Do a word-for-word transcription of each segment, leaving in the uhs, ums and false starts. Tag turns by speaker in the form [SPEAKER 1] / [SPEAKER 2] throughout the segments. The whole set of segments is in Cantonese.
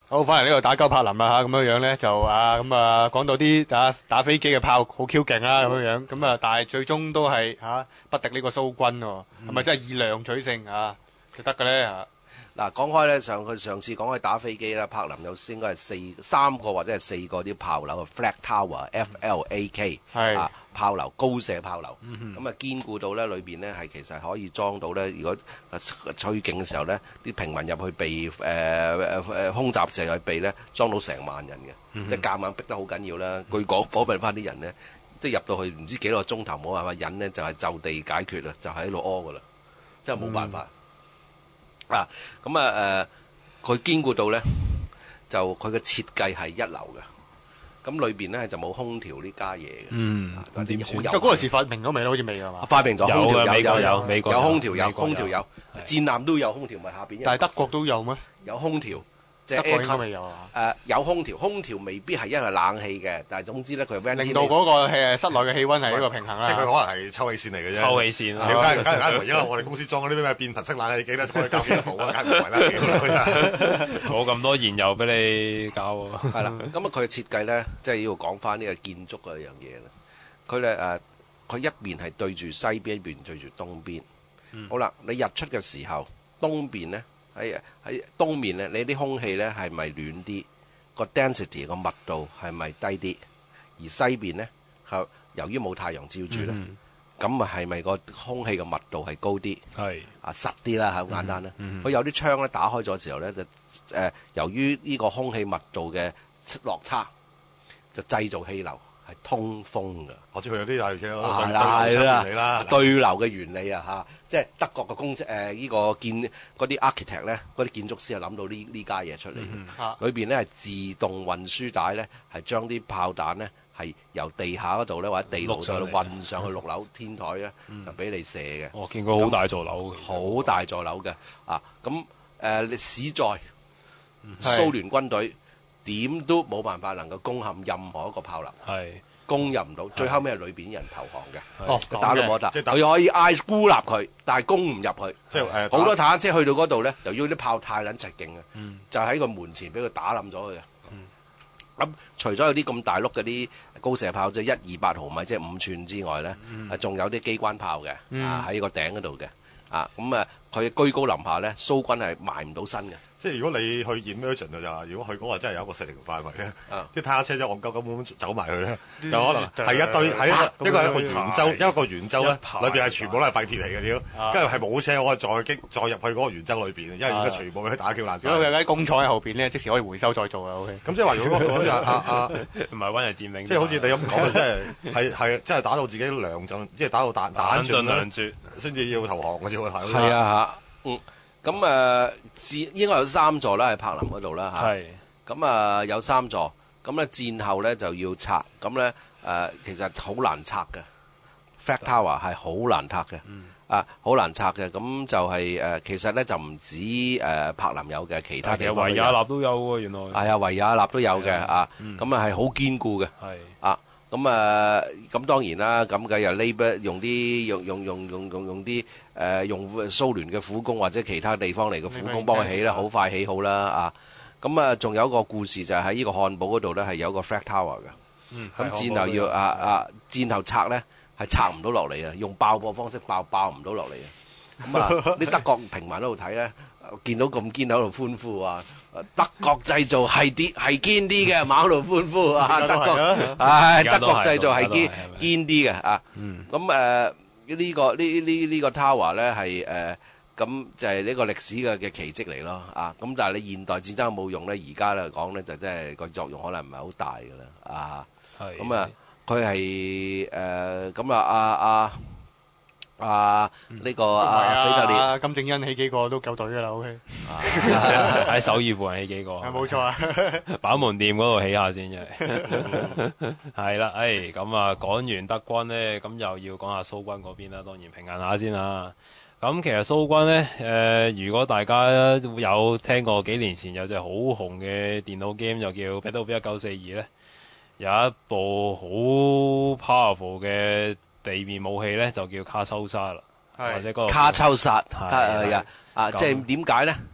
[SPEAKER 1] 好，翻嚟呢度打鳩柏林啦吓，咁樣樣咧就啊咁啊講到啲打打飛機嘅炮好 Q 勁啦咁樣樣，咁啊但係最終都係吓不敵呢個蘇軍喎，係咪真係以量取勝啊？就得嘅咧吓。
[SPEAKER 2] 嗱，講開咧，上佢上次講開打飛機啦，柏林有應該係四三個或者係四個啲炮樓嘅 Flak Tower，F L A K 啊炮樓高射炮樓，咁啊堅固到咧裏邊咧係其實可以裝到咧，如果吹勁嘅時候咧，啲平民入去避誒誒誒空襲射去避咧，裝到成萬人嘅，嗯、即係夾硬逼得好緊要啦。據講火並翻啲人咧，即係入到去唔知幾多個鐘頭冇辦法忍咧，就係、是、就地解決啦，就喺度屙噶啦，即係冇辦法。嗯啊，咁啊誒，佢堅固到咧，就佢嘅設計係一流嘅，咁裏邊咧就冇空調呢家嘢嘅。嗯，點算？
[SPEAKER 1] 就嗰陣時發明咗未咧？好似未係嘛？
[SPEAKER 2] 發明咗空調有
[SPEAKER 3] 有
[SPEAKER 2] 有
[SPEAKER 3] 美國
[SPEAKER 2] 有空調有空調有，戰艦都有空調，咪下邊。
[SPEAKER 1] 但係德國都有咩？
[SPEAKER 2] 有空調。即係
[SPEAKER 1] 德國應該未有啊。
[SPEAKER 2] 誒有空調，空調未必係因為冷氣嘅，但係總之咧佢
[SPEAKER 1] 令到嗰個誒室內嘅氣温係一個平衡啦。
[SPEAKER 4] 即係佢可能係抽氣扇嚟嘅啫。
[SPEAKER 3] 抽氣扇啊！
[SPEAKER 4] 梗係梗係梗係，因為我哋公司裝嗰啲咩變頻式冷氣機咧，可以較幾多度啊？梗係唔係啦，
[SPEAKER 3] 冇咁多燃油俾你搞喎。
[SPEAKER 2] 係啦，咁啊佢嘅設計咧，即係要講翻呢個建築嗰樣嘢啦。佢咧誒，佢一邊係對住西邊，一邊對住東邊。嗯、好啦，你日出嘅時候，東邊咧。喺喺東面咧，你啲空氣咧係咪暖啲？個 density 個密度係咪低啲？而西邊咧，係由於冇太陽照住咧，咁啊係咪個空氣嘅密度係高啲？係啊實啲啦，好簡單啦。佢、嗯嗯、有啲窗咧打開咗時候咧，就誒、呃、由於呢個空氣密度嘅落差，就製造氣流。係通風㗎，
[SPEAKER 4] 我知佢有啲係嘅，
[SPEAKER 2] 係啦係啦，對流嘅原理啊嚇，即係德國嘅工程誒呢個建嗰啲 architect 咧，嗰啲建築師係諗到呢呢家嘢出嚟嘅，裏邊咧係自動運輸帶咧，係將啲炮彈咧係由地下嗰度咧或者地牢上運上去六樓天台咧，就俾你射嘅。
[SPEAKER 3] 我見過好大座樓，
[SPEAKER 2] 好大座樓嘅啊！咁誒史在蘇聯軍隊。點都冇辦法能夠攻陷任何一個炮樓，係攻入唔到，最後尾係裏邊人投降嘅，哦，打都冇得，佢可以嗌孤立佢，但係攻唔入去，即係誒好多坦克車去到嗰度咧，由於啲炮太撚直勁嘅，嗯、就喺個門前俾佢打冧咗佢嘅。咁、嗯、除咗有啲咁大碌嗰啲高射炮，即係一二八毫米，即係五寸之外咧，仲、嗯、有啲機關炮嘅，嗯、啊喺個頂嗰度嘅，啊咁啊佢居高臨下咧，蘇軍係埋唔到身嘅。
[SPEAKER 4] 即係如果你去 emergent 就話，如果佢嗰個真係有一個射程範圍咧，即係坦克車就戇鳩咁走埋去咧，就可能係一堆喺一個一個係一個圓周，一個圓周咧，裏邊係全部都係廢鐵嚟嘅屌，跟住係冇車可以再擊再入去嗰個圓周裏邊，因為而家全部俾佢打叫爛晒。
[SPEAKER 1] 如果佢喺工廠喺後邊咧，即時可以回收再做啊 OK。
[SPEAKER 4] 咁即係話，如果嗰個啊啊
[SPEAKER 3] 唔係溫日佔領，
[SPEAKER 4] 即係好似你咁講，即係係係即係打到自己涼盡，即係打到彈彈盡兩絕，先至要投降嘅啫喎，係。
[SPEAKER 2] 係啊嚇，嗯。咁誒，戰應該有三座啦，喺柏林嗰度啦嚇。係。咁啊有三座，咁咧戰後咧就要拆，咁咧誒其實好難拆嘅。Flak Tower 係好難拆嘅，嗯、啊好難拆嘅。咁就係、是、誒、呃，其實咧就唔止誒柏林有嘅，其他地方
[SPEAKER 3] 維也納都有喎，原來。
[SPEAKER 2] 係啊，維也納都有嘅啊，咁啊係好堅固嘅。係。啊。咁啊，咁當然啦，咁嘅又 Labour 用啲用用用用用用啲誒用蘇聯嘅苦工或者其他地方嚟嘅苦工幫佢起啦，好快起好啦啊！咁啊，仲有一個故事就係喺呢個漢堡嗰度咧，係有個 Flak Tower 嘅。咁戰後要啊啊戰後拆咧，係拆唔到落嚟啊，用爆破方式爆爆唔到落嚟啊！咁啊，啲德國平民喺度睇咧，見到咁堅喺度歡呼啊！德國製造係啲係堅啲嘅，馬喺度歡呼啊！德國，唉，德國製造係堅堅啲嘅啊！咁誒呢個呢呢呢個 tower 咧係誒咁就係呢個歷史嘅嘅奇蹟嚟咯啊！咁但係你現代戰爭冇用咧，而家嚟講咧就真係個作用可能唔係好大㗎啦啊！咁啊，佢係誒咁啊啊啊！啊！呢個啊，腓特烈、
[SPEAKER 1] 金正恩起幾個都夠隊噶啦 ，OK。
[SPEAKER 3] 喺首爾附近起幾個，
[SPEAKER 1] 係冇錯啊。
[SPEAKER 3] 板門店嗰度起下先，真係。係啦，誒，咁啊，講完德軍咧，咁又要講下蘇軍嗰邊啦。當然平衡下先啦。咁其實蘇軍咧，誒、呃，如果大家有聽過幾年前有隻好紅嘅電腦 game 就叫《Battlefield 一九四二》咧，有一部好 powerful 嘅地面武器咧就叫卡秋莎啦，或者嗰個
[SPEAKER 2] 卡秋莎，係啊，啊，即係點解咧？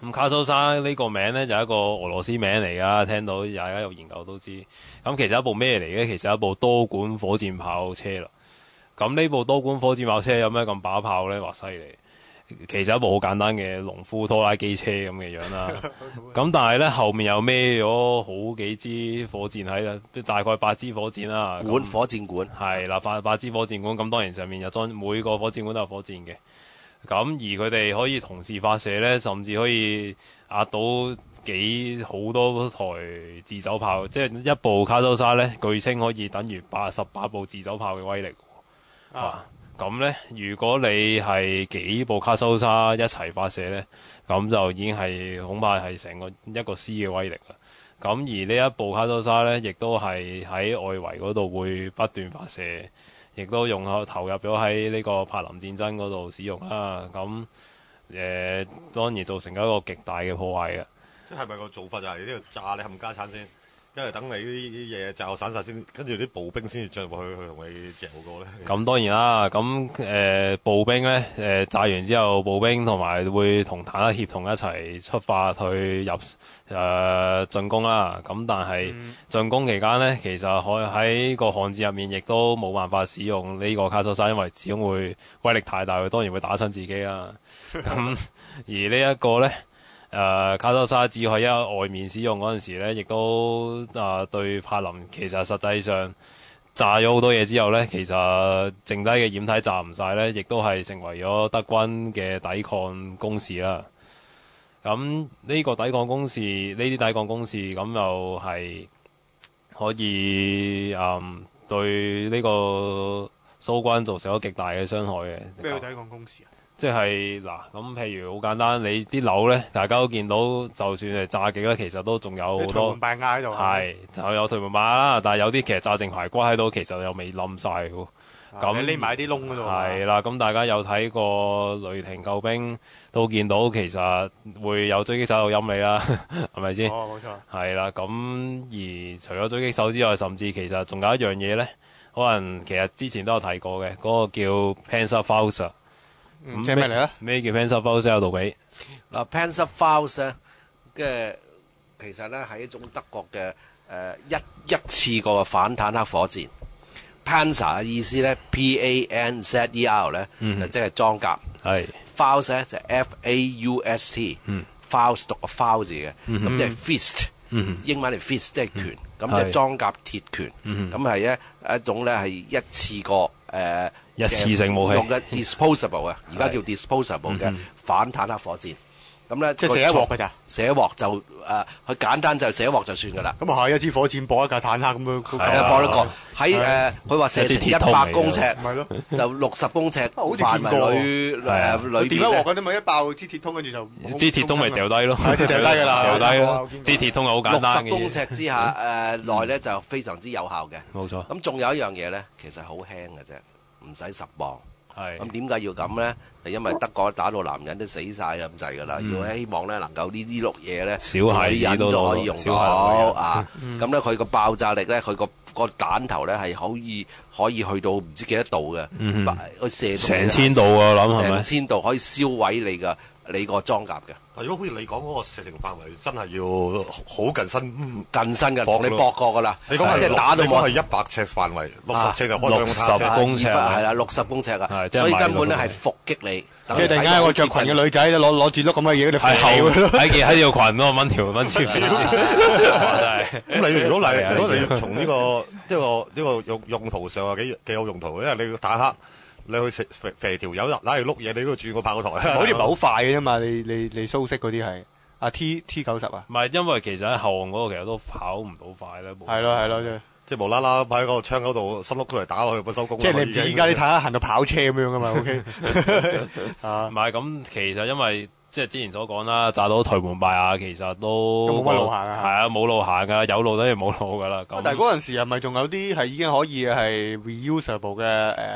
[SPEAKER 3] 咁卡蘇莎呢個名咧就係一個俄羅斯名嚟噶，聽到大家有研究都知。咁其實一部咩嚟嘅？其實一部多管火箭炮車啦。咁呢部多管火箭炮車有咩咁把炮咧？話犀利。其實一部好簡單嘅農夫拖拉機車咁嘅樣啦。咁但係咧後面又孭咗好幾支火箭喺啦，大概八支火箭啦。
[SPEAKER 2] 管火箭管
[SPEAKER 3] 係啦，八八支火箭管。咁當然上面就裝每個火箭管都有火箭嘅。咁而佢哋可以同時發射咧，甚至可以壓到幾好多台自走炮，即係一部卡蘇莎咧，據稱可以等於八十八部自走炮嘅威力。啊！咁咧，如果你係幾部卡蘇莎一齊發射咧，咁就已經係恐怕係成個一個師嘅威力啦。咁而呢一部卡蘇莎咧，亦都係喺外圍嗰度會不斷發射。亦都用投入咗喺呢個柏林戰爭嗰度使用啦，咁誒、呃、當然造成一個極大嘅破壞嘅。
[SPEAKER 4] 即係咪個做法就係呢度炸你冚家產先，因為等你啲嘢炸散晒先，跟住啲步兵先至進入去去同你嚼過咧。咁
[SPEAKER 3] 當然啦，咁誒、呃、步兵咧誒、呃、炸完之後，步兵同埋會同坦克協同一齊出發去入誒進攻啦。咁但係進攻期間咧，其實可喺個巷戰入面，亦都冇辦法使用呢個卡蘇莎，因為始終會威力太大，佢當然會打親自己啦。咁而呢一個咧。誒、呃、卡蘇莎只可以喺外面使用嗰陣時咧，亦都啊、呃、對柏林其實實際上炸咗好多嘢之後咧，其實剩低嘅掩體炸唔晒咧，亦都係成為咗德軍嘅抵抗工事啦。咁呢個抵抗工事，呢啲抵抗工事咁又係可以嗯對呢個蘇軍造成咗極大嘅傷害嘅。
[SPEAKER 1] 咩叫抵抗工事啊？
[SPEAKER 3] 即係嗱，咁譬如好簡單，你啲樓咧，大家都見到，就算係炸極咧，其實都仲有好多
[SPEAKER 1] 頹垣敗瓦喺度。
[SPEAKER 3] 係就有頹垣敗瓦啦，但係有啲其實炸剩排骨喺度，其實又未冧晒喎。咁
[SPEAKER 1] 匿埋啲窿嗰度。係
[SPEAKER 3] 啦，咁大家有睇過雷霆救兵，都見到其實會有狙擊手有陰你啦，係咪先？
[SPEAKER 1] 哦，冇錯。係
[SPEAKER 3] 啦，咁而除咗狙擊手之外，甚至其實仲有一樣嘢咧，可能其實之前都有提過嘅，嗰、那個叫 Panzerfaust。
[SPEAKER 1] 嗯，即係咩嚟咧？
[SPEAKER 3] 咩叫 Panzerfaust 啊？杜比
[SPEAKER 2] 嗱 ，Panzerfaust 咧嘅其實咧係一種德國嘅誒、呃、一一次過嘅反坦克火箭。Panzer 嘅意思咧 ，P A N Z E R 咧、嗯、就即係裝甲。係 Faust 咧就 F A U S T。嗯 ，Faust 讀個 Faust 字嘅，咁、嗯、即係 fist、嗯。英文嚟 fist 即係拳，咁、嗯、就係裝甲鐵拳。咁係一一種咧係一次過誒。呃
[SPEAKER 3] 一次性武器
[SPEAKER 2] 用嘅 disposable 嘅，而家叫 disposable 嘅反坦克火箭。咁咧
[SPEAKER 1] 即係射一鑊㗎咋？
[SPEAKER 2] 射一鑊就誒，佢、呃、簡單就射一鑊就算㗎啦。
[SPEAKER 1] 咁啊係一支火箭駁一架坦克咁樣，
[SPEAKER 2] 係啊，駁一個喺誒，佢話射程一百公尺，
[SPEAKER 1] 係咯，
[SPEAKER 2] 就六十公尺範圍裏誒裏邊
[SPEAKER 1] 點一鑊嗰啲咪一爆支鐵通，跟住就
[SPEAKER 3] 支鐵通咪掉低咯，
[SPEAKER 1] 掉低㗎啦，
[SPEAKER 3] 掉低咯。支鐵通係好簡單嘅嘢。
[SPEAKER 2] 六十公尺之下誒內咧就非常之有效嘅。
[SPEAKER 3] 冇錯。
[SPEAKER 2] 咁仲有一樣嘢咧，其實好輕嘅啫。唔使十磅，咁點解要咁咧？就因為德國打到男人都死晒咁滯㗎啦，要希望咧能夠呢啲碌嘢咧，女人都可以用到啊！咁咧佢個爆炸力咧，佢個個彈頭咧係可以可以去到唔知幾多度嘅，佢射
[SPEAKER 3] 成千度啊！諗係咪？
[SPEAKER 2] 成千度可以燒毀你嘅你個裝甲嘅。
[SPEAKER 4] 但如果好似你講嗰個射程範圍，真係要好近身，
[SPEAKER 2] 近身嘅，同你搏過㗎啦。
[SPEAKER 4] 你講係
[SPEAKER 2] 即係打到我
[SPEAKER 4] 係一百尺範圍，六十尺就開
[SPEAKER 3] 六十公尺，
[SPEAKER 2] 係啦，六十公尺啊，所以根本咧係伏擊你。
[SPEAKER 1] 即係突然間有個着裙嘅女仔攞攞住碌咁嘅嘢，你係後
[SPEAKER 3] 喺件喺條裙嗰個掹條掹條片先。
[SPEAKER 4] 咁你如果嚟，如果你從呢個呢個呢個用用途上啊幾幾有用途，因為你打黑。你去食肥肥條友揦嚟碌嘢，你都要轉個炮台，
[SPEAKER 1] 好似唔係好快嘅啫嘛。你你你蘇式嗰啲係啊 T T 九十啊，
[SPEAKER 3] 唔係因為其實喺後岸嗰個其實都跑唔到快啦。
[SPEAKER 1] 係咯係咯，
[SPEAKER 4] 即係無啦啦喺個窗口度伸碌出嚟打落去不收工。
[SPEAKER 1] 即係你唔知而家啲坦克行到跑車咁樣噶嘛 ？OK
[SPEAKER 3] 啊，唔係咁，其實因為即係之前所講啦，炸到頹垣敗瓦，其實都
[SPEAKER 1] 冇乜路行啊。
[SPEAKER 3] 係啊，冇路行噶，有路都係冇路噶啦。
[SPEAKER 1] 但係嗰陣時係咪仲有啲係已經可以係 reusable 嘅誒？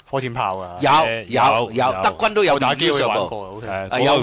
[SPEAKER 1] 火箭炮啊？
[SPEAKER 2] 有有有，德軍都有
[SPEAKER 1] 打機會玩
[SPEAKER 2] reusable，
[SPEAKER 1] 過
[SPEAKER 2] 啊有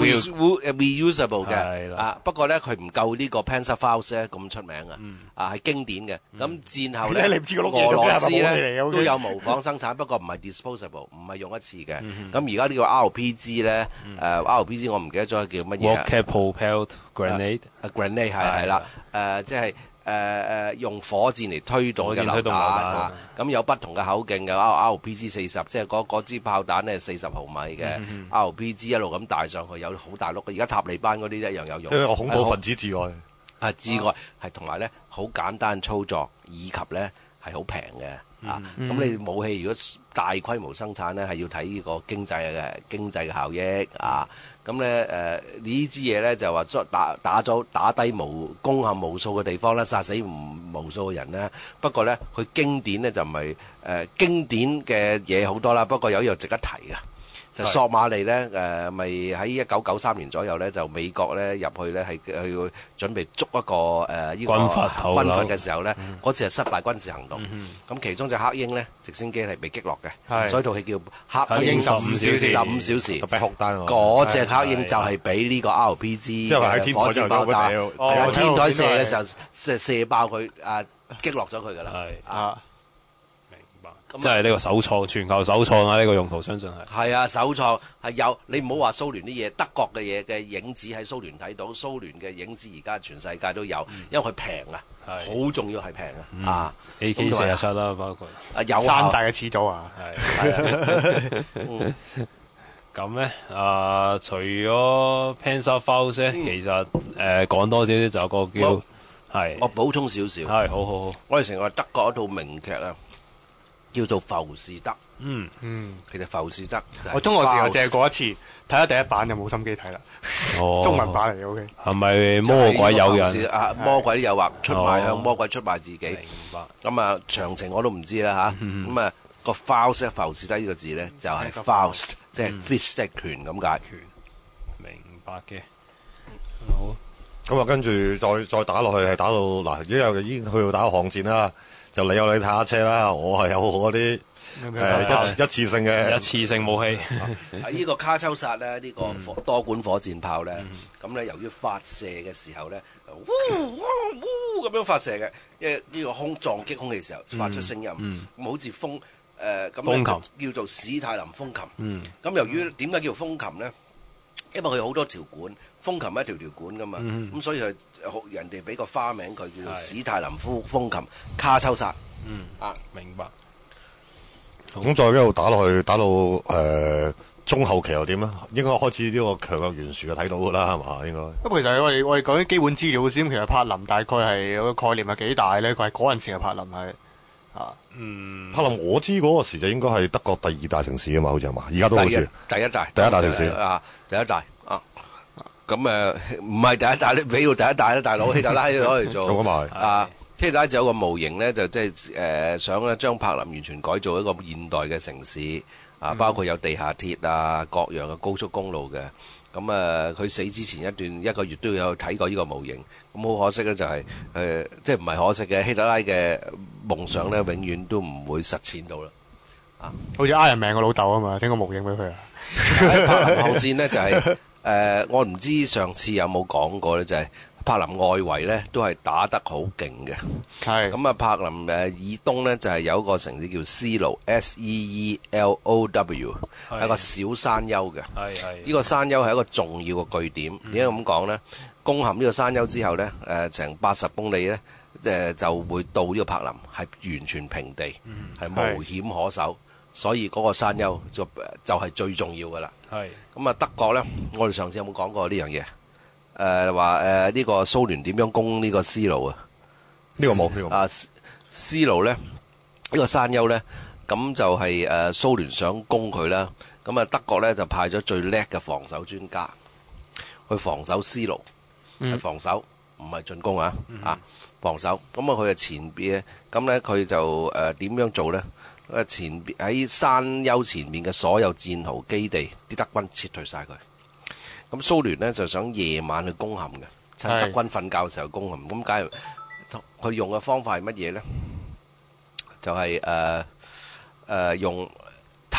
[SPEAKER 2] reusable 嘅，啊不過咧佢唔夠呢個 Panzerfaust 咧咁出名啊，啊係經典嘅。咁戰後咧，俄羅斯咧都有模仿生產，不過唔係 disposable， 唔係用一次嘅。咁而家呢個 R P G 咧，誒 R P G 我唔記得咗叫乜嘢。
[SPEAKER 3] Rocket propelled grenade，grenade
[SPEAKER 2] 係係啦，誒即係。誒誒、呃、用火箭嚟推動嘅榴彈啊，咁有不同嘅口徑嘅 R R P G 四十，即係嗰嗰支炮彈咧四十毫米嘅、嗯、R P G 一路咁帶上去，有好大碌嘅。而家塔利班嗰啲一樣有用。
[SPEAKER 4] 即係個恐怖分子至愛。
[SPEAKER 2] 係至愛，係同埋咧好簡單操作，以及咧係好平嘅。啊，咁、嗯、你武器如果大規模生產咧，係要睇呢個經濟嘅經濟嘅效益啊。咁咧誒呢支嘢咧就話打打咗打低無攻陷無數嘅地方咧，殺死唔無數嘅人咧。不過咧佢經典咧就唔係誒經典嘅嘢好多啦。不過有一樣值得提嘅。就索馬利咧，誒咪喺一九九三年左右咧，就美國咧入去咧係去準備捉一個誒呢個軍閥嘅時候咧，嗰次係失敗軍事行動。咁其中隻黑鷹咧直升機係被擊落嘅，所以套戲叫《黑鷹十五小時》。十五小時特別酷單喎。嗰隻黑鷹就係俾呢個 R P G 嘅火箭爆彈，喺天台射嘅時候射射爆佢，啊擊落咗佢㗎啦。啊！
[SPEAKER 3] 即係呢個首創，全球首創啊！呢、這個用途相信係
[SPEAKER 2] 係啊，首創係有。你唔好話蘇聯啲嘢，德國嘅嘢嘅影子喺蘇聯睇到，蘇聯嘅影子而家全世界都有，因為佢平啊，好重要係平啊。嗯、啊
[SPEAKER 3] A K 四十七啦，包括
[SPEAKER 2] 啊有
[SPEAKER 1] 山大嘅始祖啊，
[SPEAKER 3] 係咁咧啊，除咗 Panzerfaust 咧，其實誒講、呃、多少少就有個叫係，
[SPEAKER 2] 我補充少少
[SPEAKER 3] 係，好好好，
[SPEAKER 2] 我哋成日話德國一套名劇啊。叫做浮士德，
[SPEAKER 3] 嗯
[SPEAKER 2] 嗯，其實浮士德就係
[SPEAKER 1] 我中學時候借過一次，睇咗第一版就冇心機睇啦。
[SPEAKER 3] 哦，
[SPEAKER 1] 中文版嚟嘅 ，OK。
[SPEAKER 3] 係咪魔鬼誘人
[SPEAKER 2] 啊？魔鬼誘惑出賣向魔鬼出賣自己。明
[SPEAKER 3] 白。
[SPEAKER 2] 咁啊，詳情我都唔知啦吓。咁啊，個 Faust 浮士德呢個字咧就係 Faust，即係 fist 即係拳咁解。拳，
[SPEAKER 3] 明白嘅。好。
[SPEAKER 4] 咁啊，跟住再再打落去係打到嗱，而家又已經去到打巷戰啦。就你有你坦克車啦，我係有我啲誒一一次性嘅
[SPEAKER 3] 一次性武器。
[SPEAKER 2] 喺呢個卡秋薩咧，呢個火多管火箭炮咧，咁咧由於發射嘅時候咧，嗚嗚嗚咁樣發射嘅，因為呢個空撞擊空氣嘅時候發出聲音，咁好似風誒咁叫做史泰林風琴。咁由於點解叫風琴咧？因為佢好多條管，風琴一條條管噶嘛，咁所以係人哋俾個花名佢叫做史泰林夫風琴卡秋薩。
[SPEAKER 3] 嗯啊，明白。
[SPEAKER 4] 咁再一路打落去，打到誒中後期又點啊？應該開始呢個強弱懸殊就睇到噶啦，係嘛？應該。
[SPEAKER 1] 咁其實我哋我哋講啲基本資料先，其實柏林大概係有個概念係幾大咧？佢係嗰陣時嘅柏林係啊，嗯，
[SPEAKER 4] 柏林我知嗰個時就應該係德國第二大城市啊嘛，好似係嘛？而家都好似
[SPEAKER 2] 第一大，
[SPEAKER 4] 第一大城市
[SPEAKER 2] 啊，第一大啊。咁誒唔係第一大，你俾到第一大啦，大佬希特拉攞嚟做。
[SPEAKER 4] 咁咪
[SPEAKER 2] 啊，希特拉就有個模型咧，就即係誒想咧將柏林完全改造一個現代嘅城市啊，包括有地下鐵啊，各樣嘅高速公路嘅。咁誒，佢死之前一段一個月都有睇過呢個模型。咁好可惜咧，就係誒，即係唔係可惜嘅，希特拉嘅夢想咧，永遠都唔會實踐到啦。啊，
[SPEAKER 1] 好似 Iron Man 個老豆啊嘛，整個模型俾佢啊。
[SPEAKER 2] 喺柏林後戰咧就係。誒、呃，我唔知上次有冇講過咧，就係、是、柏林外圍咧都係打得好勁嘅。係咁啊，柏林誒以東咧就係、是、有一個城市叫斯盧 S E E L O W， 係一個小山丘嘅。係係呢個山丘係一個重要嘅據點。點解咁講咧？攻陷呢個山丘之後咧，誒、呃、成八十公里咧，誒、呃、就會到呢個柏林，係完全平地，係、嗯、無險可守。所以嗰個山丘就就係最重要噶啦。係咁啊，德國咧，我哋上次有冇講過呢樣嘢？誒話誒呢個蘇聯點樣攻呢個斯盧啊？
[SPEAKER 4] 呢個冇呢個。
[SPEAKER 2] 啊，斯盧咧呢、呢個山丘咧，咁就係誒蘇聯想攻佢啦。咁啊，德國咧就派咗最叻嘅防守專家去防守斯盧，係、嗯、防守唔係進攻啊！嗯、啊，防守。咁啊，佢嘅前邊咧，咁咧佢就誒點、呃、樣做咧？誒前邊喺山丘前面嘅所有戰壕基地，啲德軍撤退晒佢。咁蘇聯咧就想夜晚去攻陷嘅，趁德軍瞓覺嘅時候攻陷。咁假如佢用嘅方法係乜嘢咧？就係誒誒用太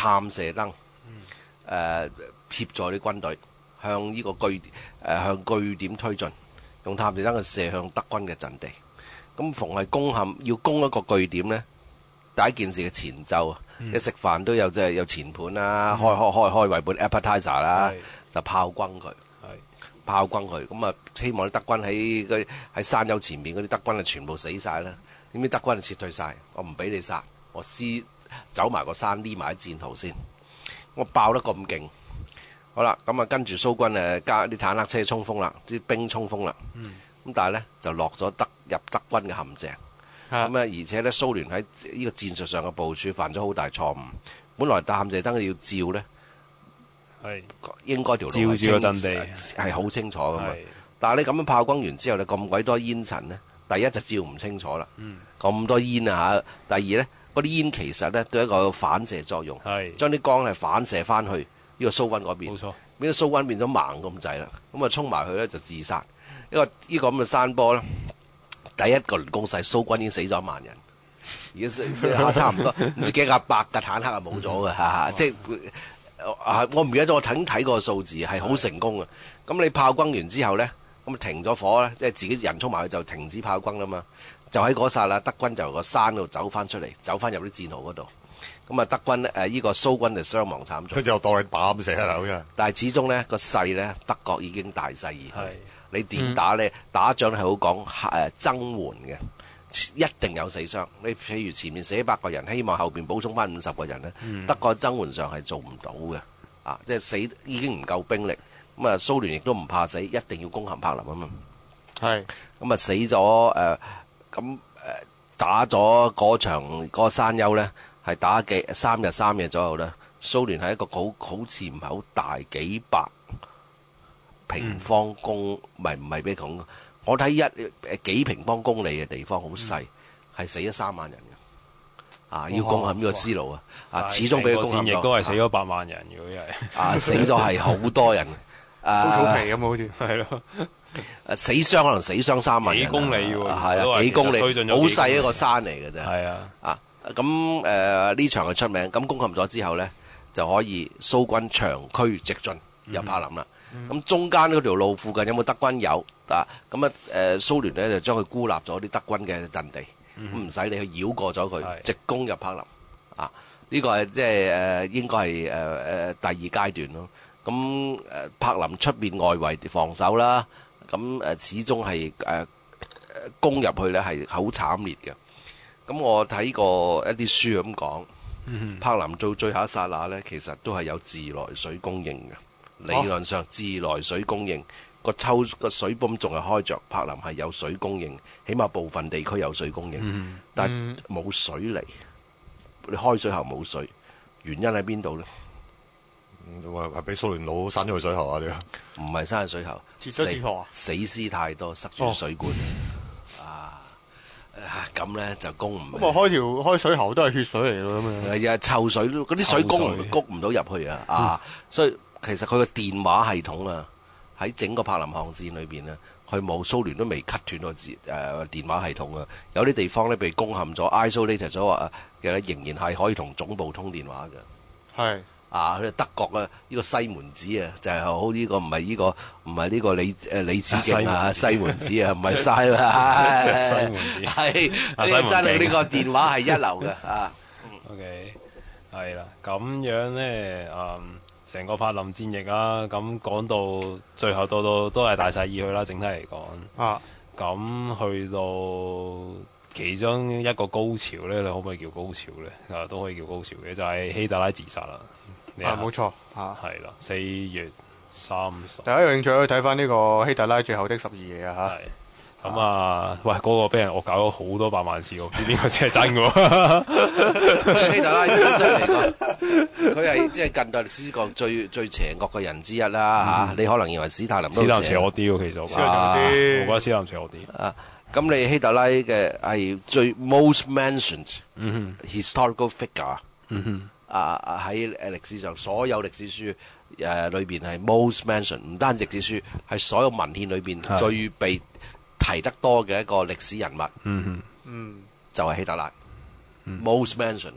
[SPEAKER 2] 探射燈，誒、呃、協助啲軍隊向呢個據誒、呃、向據點推進，用探射燈去射向德軍嘅陣地。咁逢係攻陷要攻一個據點咧，第一件事嘅前奏啊，
[SPEAKER 3] 嗯、
[SPEAKER 2] 一食飯都有即係有前盤啦，嗯、開開開開胃盤 appetizer 啦，就炮轟佢。炮轟佢，咁啊希望啲德軍喺嗰喺山丘前面嗰啲德軍啊全部死晒啦。點知德軍就撤退晒，我唔俾你殺，我私走埋個山匿埋喺戰壕先。我爆得咁勁，好啦，咁啊跟住蘇軍誒加啲坦克車衝鋒啦，啲兵衝鋒啦。咁、嗯、但係咧就落咗德入德軍嘅陷阱。咁啊而且咧蘇聯喺呢個戰術上嘅部署犯咗好大錯誤。本來搭陷阱燈要照咧。係應該條路係清照住個陣地係好清楚噶嘛，但係你咁樣炮轟完之後，你咁鬼多煙塵咧，第一就照唔清楚啦。咁、嗯、多煙啊嚇，第二咧嗰啲煙其實咧都係一個反射作用，將啲光係反射翻去呢個蘇軍嗰邊。冇錯，變咗蘇軍變咗盲咁滯啦，咁啊衝埋去咧就自殺。因為呢個咁嘅山坡咧，第一個輪攻勢蘇軍已經死咗一萬人，而家差唔多唔知幾架百架坦克啊冇咗嘅嚇，即係。啊！我唔記得咗，我睇睇個數字係好成功嘅。咁你炮轟完之後咧，咁停咗火咧，即係自己人衝埋去就停止炮轟啦嘛。就喺嗰剎啦，德軍就由個山度走翻出嚟，走翻入啲戰壕嗰度。咁啊，德軍誒呢、呃這個蘇軍就傷亡慘重。佢就當你打死啦，好嘅。但係始終咧個勢咧，德國已經大勢而去。你點打咧？嗯、打仗係好講誒增援嘅。一定有死傷，你譬如前面死一百個人，希望後邊補充翻五十個人咧，嗯、德國增援上係做唔到嘅，啊，即係死已經唔夠兵力，咁啊蘇聯亦都唔怕死，一定要攻陷柏林啊嘛，係，咁啊死咗誒，咁、呃、誒打咗嗰場嗰、嗰個山丘咧，係打幾三日三夜左右咧，蘇聯係一個好好似唔係好大幾百平方公，唔係唔係俾講。我睇一誒幾平方公里嘅地方好細，係、嗯、死咗三萬人嘅，啊要攻陷呢個思路啊，啊始終俾佢攻陷咗，亦都係死咗八萬人，如果係啊死咗係好多人，好草皮咁好似係咯，誒死傷可能死傷三萬人，幾公里喎，係啊幾公里，好細一個山嚟嘅啫，係啊，啊咁誒呢場係出名，咁攻陷咗之後咧就可以蘇軍長驅直進入柏林啦。咁、嗯、中間嗰條路附近有冇德軍有啊？咁啊誒蘇聯咧就將佢孤立咗啲德軍嘅陣地，咁唔使你去繞過咗佢，直攻入柏林啊！呢、這個係即係誒應該係誒誒第二階段咯。咁誒柏林出邊外圍防守啦，咁誒始終係誒攻入去咧係好慘烈嘅。咁我睇過一啲書咁講，嗯、柏林到最後一剎那咧，其實都係有自來水供應嘅。理論上自來水供應個抽個水泵仲係開着，柏林係有水供應，起碼部分地區有水供應，嗯、但係冇水嚟，你開水喉冇水，原因喺邊度咧？話話俾蘇聯佬閂咗個水喉啊！你唔係閂咗水喉，截咗鐵河啊！死屍太多，塞住水管、哦、啊！咁咧就供唔咁啊！開條開水喉都係血水嚟咯，咁樣係啊！臭水嗰啲水供唔谷唔到入去啊！啊，嗯、所以。其實佢個電話系統啊，喺整個柏林抗戰裏邊咧，佢冇蘇聯都未 cut 斷個電誒電話系統啊。有啲地方咧被攻陷咗 isolated 咗啊嘅咧，仍然係可以同總部通電話嘅。係啊，佢德國啊，呢、這個西門子啊，就係、是、好呢、這個唔係呢個唔係呢個李誒李梓敬啊，西門子啊，唔係嘥啦。西門子係呢真係呢個電話係一流嘅啊。OK，係啦，咁樣咧，嗯。成個柏林戰役啊，咁講到最後到到都係大勢已去啦。整體嚟講，啊，咁去到其中一個高潮咧，你可唔可以叫高潮咧？啊，都可以叫高潮嘅，就係、是、希特拉自殺啦。啊，冇錯，啊，係啦，四月三十。大家有興趣可以睇翻呢個希特拉最後的十二夜啊，嚇。咁啊，喂，嗰、那個俾人惡搞咗好多百萬次喎，唔知邊個先係真嘅喎？希特拉本身嚟講，佢係即係近代歷史上最最邪惡嘅人之一啦嚇、嗯啊。你可能認為史太林都邪，邪惡啲喎，其實我覺得，啊、我覺得史太林邪惡啲。啊，咁你希特拉嘅係最 most mentioned、嗯、historical figure，嗯哼啊喺誒歷史上所有歷史書誒裏邊係 most mentioned， 唔單止歷史書，係所有文獻裏邊最被提得多嘅一個歷史人物，嗯嗯，就係希特拉、嗯、，most mentioned，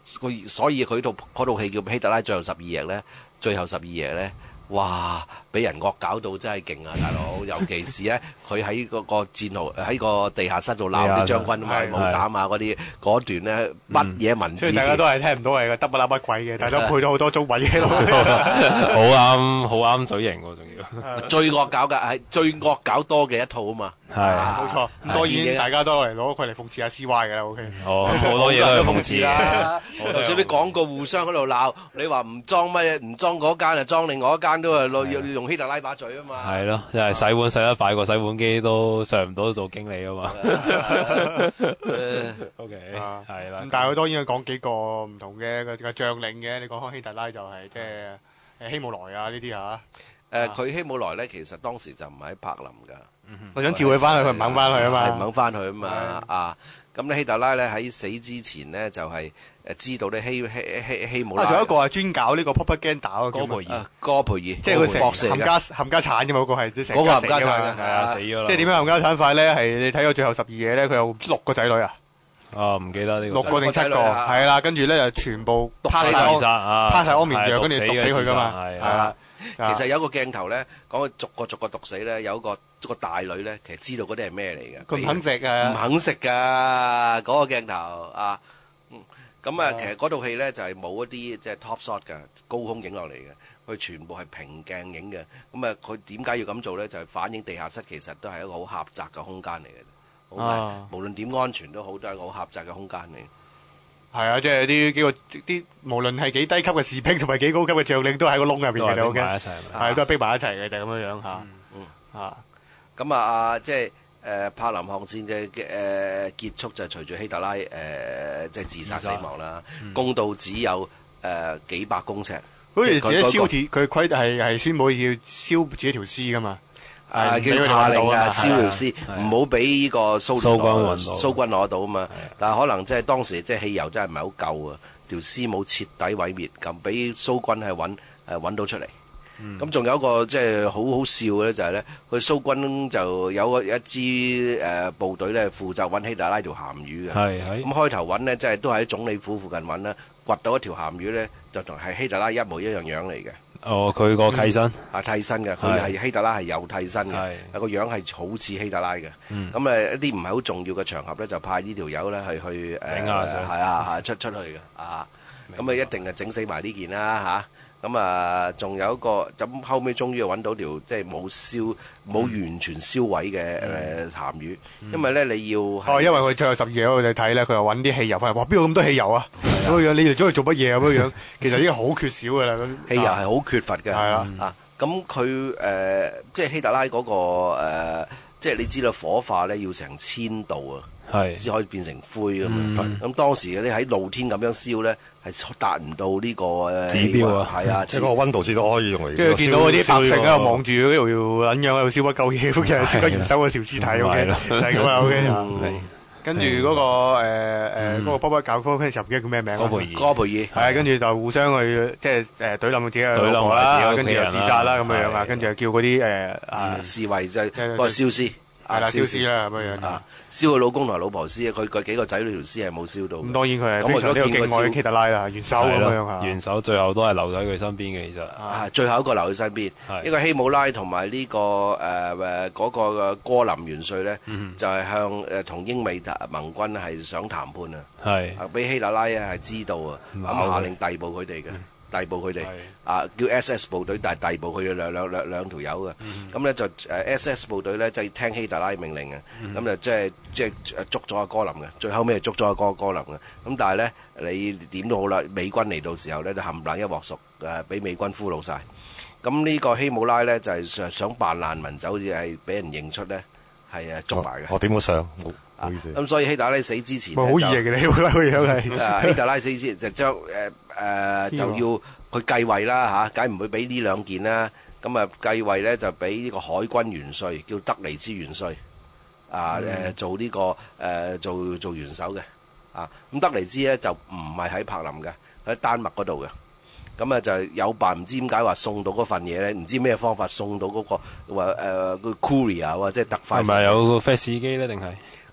[SPEAKER 2] 佢所以佢套嗰套戲叫希特拉最後十二夜咧，最後十二夜咧。哇！俾人惡搞到真係勁啊，大佬！尤其是咧，佢喺嗰個戰壕喺個地下室度鬧啲將軍啊嘛，冇膽啊嗰啲嗰段咧，乜嘢文字？
[SPEAKER 1] 所以大家都係聽唔到係個得不啦乜鬼嘅，但係都配咗好多中文嘢落去，
[SPEAKER 3] 好啱好啱嘴型喎，仲要
[SPEAKER 2] 最惡搞嘅係最惡搞多嘅一套啊嘛，
[SPEAKER 3] 係
[SPEAKER 1] 冇錯。咁當然大家都嚟攞佢嚟諷刺下 C Y 嘅啦 ，OK。
[SPEAKER 3] 哦，好多嘢都係諷刺
[SPEAKER 2] 啦。就算啲廣告互相喺度鬧，你話唔裝乜嘢，唔裝嗰間啊，裝另外一間都係攞要用希特拉把嘴啊嘛。
[SPEAKER 3] 係咯，因為洗碗洗得快過洗碗機都上唔到做經理啊嘛。O K，係啦。
[SPEAKER 1] 咁但係佢當然佢講幾個唔同嘅嘅將領嘅，你講開希特拉就係即係誒希姆萊啊呢啲嚇。
[SPEAKER 2] 誒佢希姆萊咧，其實當時就唔喺柏林㗎。
[SPEAKER 1] 我想召佢翻去，佢唔肯翻去啊嘛。
[SPEAKER 2] 唔肯翻去啊嘛啊！咁咧希特拉咧喺死之前咧就係誒知道咧希希希希姆萊。
[SPEAKER 1] 仲有一個係專搞呢個 propaganda 嘅
[SPEAKER 3] 戈培爾。
[SPEAKER 2] 戈培爾，
[SPEAKER 1] 即係佢成冚家冚家產嘅嘛，嗰個係即係成家死嘅嘛。
[SPEAKER 3] 係啊，死咗啦。
[SPEAKER 1] 即係點樣冚家產法咧？係你睇過最後十二夜咧，佢有六個仔女啊。
[SPEAKER 3] 啊，唔記得呢個。
[SPEAKER 1] 六個定七個？係啦，跟住咧就全部
[SPEAKER 2] 趴
[SPEAKER 3] 晒
[SPEAKER 1] 安
[SPEAKER 3] 啊，
[SPEAKER 1] 趴晒安眠藥，跟住毒死佢噶嘛。係啦。
[SPEAKER 2] 其實有個鏡頭咧，講佢逐個逐個毒死咧，有一個個大女咧，其實知道嗰啲係咩嚟嘅。
[SPEAKER 1] 佢唔肯食啊！
[SPEAKER 2] 唔肯食噶嗰個鏡頭啊，咁啊，其實嗰套戲咧就係冇一啲即係 top shot 嘅高空影落嚟嘅，佢全部係平鏡影嘅。咁啊，佢點解要咁做咧？就係反映地下室其實都係一個好狹窄嘅空間嚟嘅。好，無論點安全都好，都係一個好狹窄嘅空間嚟。
[SPEAKER 1] 係啊，即係啲幾個啲，無論係幾低級嘅士兵同埋幾高級嘅將領，都喺個窿入邊嘅，就 OK。係都係逼埋一齊嘅，就咁樣樣嚇。
[SPEAKER 2] 嗯
[SPEAKER 1] 嚇。
[SPEAKER 2] 咁啊，即係誒柏林抗戰嘅誒結束就隨住希特拉誒即係自殺死亡啦。公道只有誒幾百公尺。
[SPEAKER 1] 好似自己燒鐵，佢規係係宣佈要燒自己條屍噶嘛。
[SPEAKER 2] 啊！叫下令啊，燒條屍，唔好俾呢個蘇蘇軍蘇軍攞到啊嘛。但係可能即係當時即係汽油真係唔係好夠啊，條屍冇徹底毀滅，咁俾蘇軍係揾誒揾到出嚟。咁仲有一個即係好好笑嘅咧，就係咧，佢蘇軍就有一支誒部隊咧負責揾希特拉條鹹魚嘅。係係。咁開頭揾咧，即係都係喺總理府附近揾啦，掘到一條鹹魚咧，就同係希特拉一模一樣樣嚟嘅。
[SPEAKER 3] 哦，佢個替身
[SPEAKER 2] 啊，替身嘅，佢係希特拉係有替身嘅，個樣係好似希特拉嘅。咁誒一啲唔係好重要嘅場合咧，就派呢條友咧係去誒，係啊，出出去嘅啊。咁啊一定係整死埋呢件啦嚇。咁啊，仲有一個咁後尾終於又揾到條即係冇燒冇完全燒毀嘅誒鹹魚，因為咧你要
[SPEAKER 1] 哦，因為佢最後十二夜嗰度你睇咧，佢又揾啲汽油翻嚟，哇！邊有咁多汽油啊？咁樣你哋走去做乜嘢啊？咁樣其實已經好缺少噶啦，
[SPEAKER 2] 汽油係好缺乏嘅。係啊，啊咁佢誒即係希特拉嗰個誒，即係你知道火化咧要成千度啊，係先可以變成灰咁樣。咁當時你喺露天咁樣燒咧，係達唔到呢個誒
[SPEAKER 3] 指標啊。
[SPEAKER 2] 係啊，
[SPEAKER 4] 即係個溫度至都可以用嚟。
[SPEAKER 1] 跟住見到嗰啲百姓喺度望住嗰度要撚樣喺度燒乜鳩嘢，咁其實燒緊元首嗰條屍體 OK，就係咁啊 OK。跟住嗰個誒誒嗰個波波教科嗰陣時候唔記得叫咩名啊？
[SPEAKER 3] 戈培爾，
[SPEAKER 2] 戈培爾係
[SPEAKER 1] 啊，跟住就互相去即係誒懟冧自己嘅老婆啦，跟住又自殺啦咁樣樣啊，跟住又叫嗰啲誒啊
[SPEAKER 2] 侍衛就幫佢燒屍。
[SPEAKER 1] 係啦，燒屍啦咁樣樣
[SPEAKER 2] 啊，燒佢老公同埋老婆屍，佢佢幾個仔女條屍係冇燒到。
[SPEAKER 1] 咁當然佢係非常之敬愛希特拉啦，元首咁樣嚇。
[SPEAKER 3] 元首最後都係留喺佢身邊嘅，其實
[SPEAKER 2] 啊，最後一個留喺身邊，一個希姆拉同埋呢個誒誒嗰個戈林元帥咧，就係向誒同英美盟軍係想談判啊，係俾希特拉咧係知道啊，咁下令逮捕佢哋嘅。逮捕佢哋啊，叫 S S 部隊，但係逮捕佢哋兩兩兩兩條友嘅。咁咧就誒 S S 部隊咧就聽希特拉命令嘅，咁就即係即係捉咗阿戈林嘅。最後尾係捉咗阿戈戈林嘅。咁但係咧你點都好啦，美軍嚟到時候咧就冚唪唥一鑊熟誒，俾美軍俘虜曬。咁呢個希姆拉咧就係想想扮難民走，好似係俾人認出咧係誒捉埋嘅。
[SPEAKER 4] 我點都上，唔好意思。
[SPEAKER 2] 咁所以希特拉死之前，
[SPEAKER 1] 好易嘅希姆拉個樣係。
[SPEAKER 2] 希特拉死之前就將誒。誒、呃、就要佢繼位啦嚇，梗唔會俾呢兩件啦。咁啊繼位咧就俾呢個海軍元帥叫德尼茲元帥啊誒、嗯呃、做呢、這個誒、呃、做做元首嘅啊。咁德尼茲咧就唔係喺柏林嘅，喺丹麥嗰度嘅。咁啊就有辦唔知點解話送到嗰份嘢咧，唔知咩方法送到嗰、那個話誒個 courier 或者特快。係咪
[SPEAKER 3] 有個 fax 機咧？定係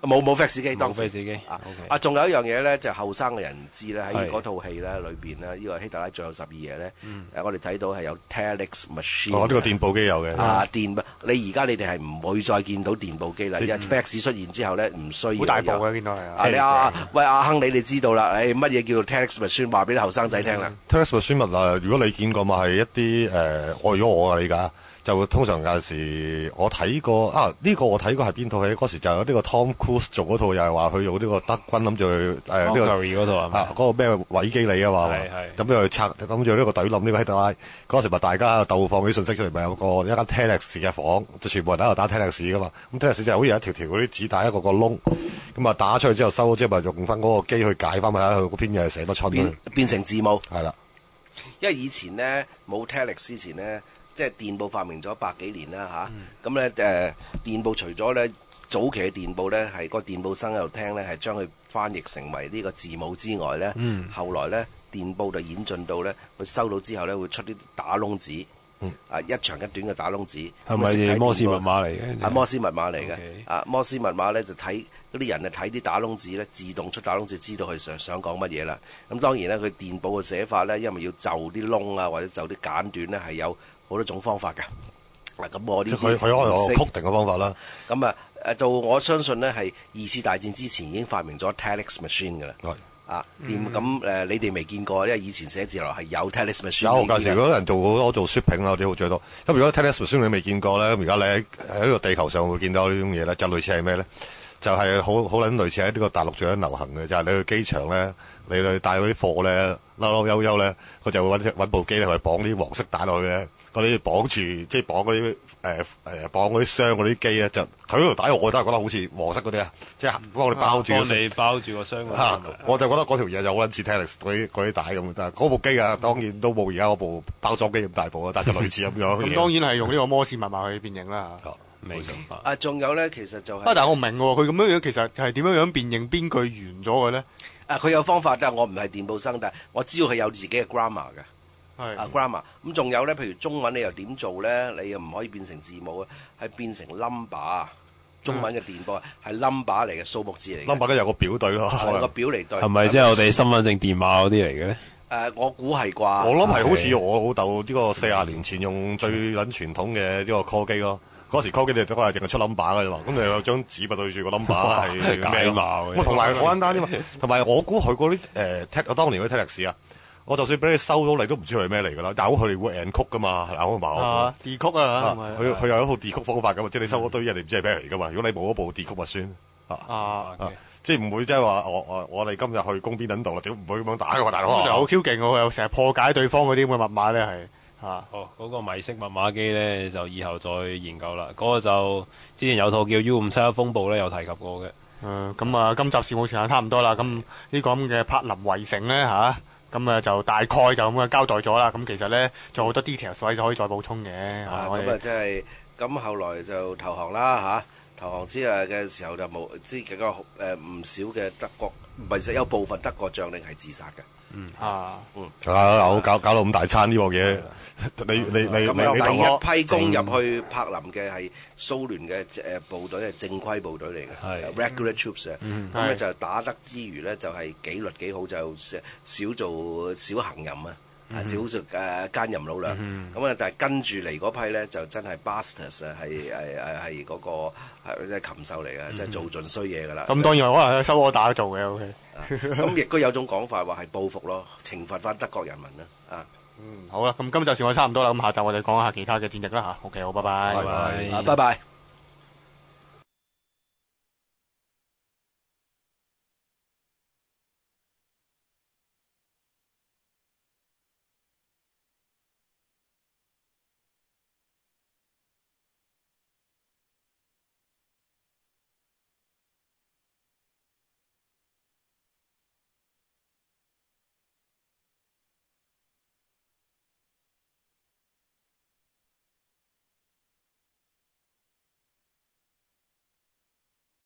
[SPEAKER 2] 冇冇 fax 機，當時
[SPEAKER 3] 冇 fax 機
[SPEAKER 2] 啊
[SPEAKER 3] OK
[SPEAKER 2] 啊，仲有一樣嘢咧，就後生嘅人唔知咧，喺嗰套戲咧裏邊咧，呢個希特拉最後十二夜咧，誒我哋睇到係有 telex machine。
[SPEAKER 4] 哦，呢個電報機有嘅。
[SPEAKER 2] 啊電，你而家你哋係唔會再見到電報機啦，因為 fax 出現之後咧，唔需要
[SPEAKER 1] 好大部嘅見到係
[SPEAKER 2] 啊！你啊，喂阿亨，你哋知道啦，誒乜嘢叫做 telex machine？話俾啲後生仔聽啦。
[SPEAKER 4] telex machine 啊，如果你見過咪係一啲誒，我如果我嘅理解。就通常有時我睇過啊，呢、呢個我睇過係邊套戲？嗰時就有呢個 Tom Cruise 做嗰套，又係話佢用呢個德軍諗住去誒呢個
[SPEAKER 3] 嗰套
[SPEAKER 4] 啊嗰個咩維基里啊嘛，咁就去拆諗住呢個隊冧呢個希特拉。嗰時咪大家鬥放啲信息出嚟，咪有個一間 telex 嘅房，就全部人喺度打 telex 噶嘛。咁 telex 就好似有一條條嗰啲子彈一個個窿，咁啊打出去之後收咗之後，咪用翻嗰個機去解翻，咪睇佢嗰篇嘢寫乜春
[SPEAKER 2] 變變成字母
[SPEAKER 4] 係啦。
[SPEAKER 2] 因為以前咧冇 telex 之前咧。即係電報發明咗百幾年啦嚇，咁咧誒電報除咗咧早期嘅電報咧係個電報生喺度聽咧係將佢翻譯成為呢個字母之外咧，嗯、後來咧電報就演進到咧佢收到之後咧會出啲打窿紙，嗯、啊一長一短嘅打窿紙，
[SPEAKER 3] 係咪摩斯密碼嚟嘅？
[SPEAKER 2] 係摩斯密碼嚟嘅，okay. 啊摩斯密碼咧就睇嗰啲人啊睇啲打窿紙咧自動出打窿紙，知道佢想想講乜嘢啦。咁當然咧佢電報嘅寫法咧，因為要就啲窿啊或者就啲簡短咧係有好多種方法嘅，嗱咁我呢啲
[SPEAKER 4] 佢佢可能有曲定嘅方法啦。
[SPEAKER 2] 咁啊誒到我相信咧係二次大戰之前已經發明咗 telex machine 嘅啦。係啊，點咁誒？你哋未見過，因為以前寫字樓係有 telex machine。有
[SPEAKER 4] 舊時嗰啲人做好多做 shipping 啦，啲好最多。咁如果 telex machine 你未見過咧，咁而家你喺喺呢個地球上會見到呢種嘢咧，就類似係咩咧？就係好好撚類似喺呢個大陸最緊流行嘅，就係、是、你去機場咧，你去帶嗰啲貨咧，嬲嬲悠悠咧，佢就會揾揾部機咧，去綁啲黃色帶落去咧，嗰啲綁住，即係綁嗰啲誒誒綁嗰啲箱嗰啲機咧，就佢嗰條帶我都係覺得好似黃色嗰啲啊，即係幫我哋包住。幫你
[SPEAKER 3] 包住個箱。
[SPEAKER 4] 嚇、啊！我就覺得嗰條嘢就好撚似 telex 嗰啲嗰啲帶咁，但係嗰部機啊，當然都冇而家嗰部包裝機咁大部啊，但係就類似咁樣。
[SPEAKER 1] 咁當然係用呢個摩斯密碼去變形啦嚇。
[SPEAKER 2] 明白啊！仲有咧，其實就係、是、
[SPEAKER 1] 啊，但係我唔明喎，佢咁樣樣其實係點樣樣辨認邊句完咗嘅咧？
[SPEAKER 2] 啊，佢有方法，但係我唔係電報生，但係我知道佢有自己嘅 grammar 嘅。
[SPEAKER 1] 係
[SPEAKER 2] 啊 grammar。咁仲有咧，譬如中文你又點做咧？你又唔可以變成字母啊，係變成 number。中文嘅電報係 number 嚟嘅，數目字嚟嘅。
[SPEAKER 4] number 都有個表對咯，
[SPEAKER 2] 有個表嚟對。
[SPEAKER 3] 係咪即係我哋身份證電話嗰啲嚟嘅咧？
[SPEAKER 2] 誒，我估係啩。
[SPEAKER 4] 我諗係好似我老豆呢個四十年前用最撚傳統嘅呢個 call 機咯。嗰時 call 機你都係淨係出 number 嘅啫嘛，咁你有張紙咪對住個 number 係咩咯？同埋好簡單啫嘛，同埋我估佢嗰啲誒 t 我當年嗰啲 telex 啊，我就算俾你收到，你都唔知佢係咩嚟㗎啦。但係佢哋會 end 曲㗎嘛，係好嘛？
[SPEAKER 1] 啊 ，D 曲啊，
[SPEAKER 4] 佢佢有一套 D 曲方法㗎嘛，即係你收嗰堆嘢，你唔知係咩嚟㗎嘛。如果你冇嗰部 D 曲咪算啊啊，即係唔會即係話我我我哋今日去攻邊撚度啦，點唔會咁樣打㗎嘛，大佬。
[SPEAKER 1] 就好 Q 勁喎，又成日破解對方嗰啲咁嘅密碼咧係。啊！
[SPEAKER 3] 哦，嗰、那個米色密碼機咧，就以後再研究啦。嗰、那個就之前有套叫 U 五七一風暴咧，有提及過嘅。
[SPEAKER 1] 誒，咁啊，今集事務時間差唔多啦。咁呢個咁嘅柏林圍城咧嚇，咁啊就大概就咁嘅交代咗啦。咁其實咧，仲有好多 details 所以就可以再補充嘅。
[SPEAKER 2] 啊，咁啊即係咁後來就投降啦嚇、啊。投降之後嘅時候就冇，即係個誒唔少嘅德國，唔係實有部分德國將領係自殺嘅。
[SPEAKER 1] 嗯啊，
[SPEAKER 4] 嗯啊，搞搞到咁大餐呢個嘢，你你你你你
[SPEAKER 2] 第一批攻入去柏林嘅係蘇聯嘅誒部隊，係正規部隊嚟嘅 ，regular troops 啊，咁咧就打得之餘咧就係紀律幾好，就少做少行淫啊，啊少做誒奸淫擄掠，咁啊但係跟住嚟嗰批咧就真係 bastards 啊，係係係係嗰個係即係禽獸嚟嘅，即係做盡衰嘢噶啦。
[SPEAKER 1] 咁當然可能收我打做嘅 ，OK。
[SPEAKER 2] 咁亦都有種講法話係報復咯，懲罰翻德國人民啦，啊，
[SPEAKER 1] 嗯，好啦，咁今集時間差唔多啦，咁下集我哋講下其他嘅戰役啦吓 ，OK， 好，拜拜，
[SPEAKER 2] 拜拜，拜拜。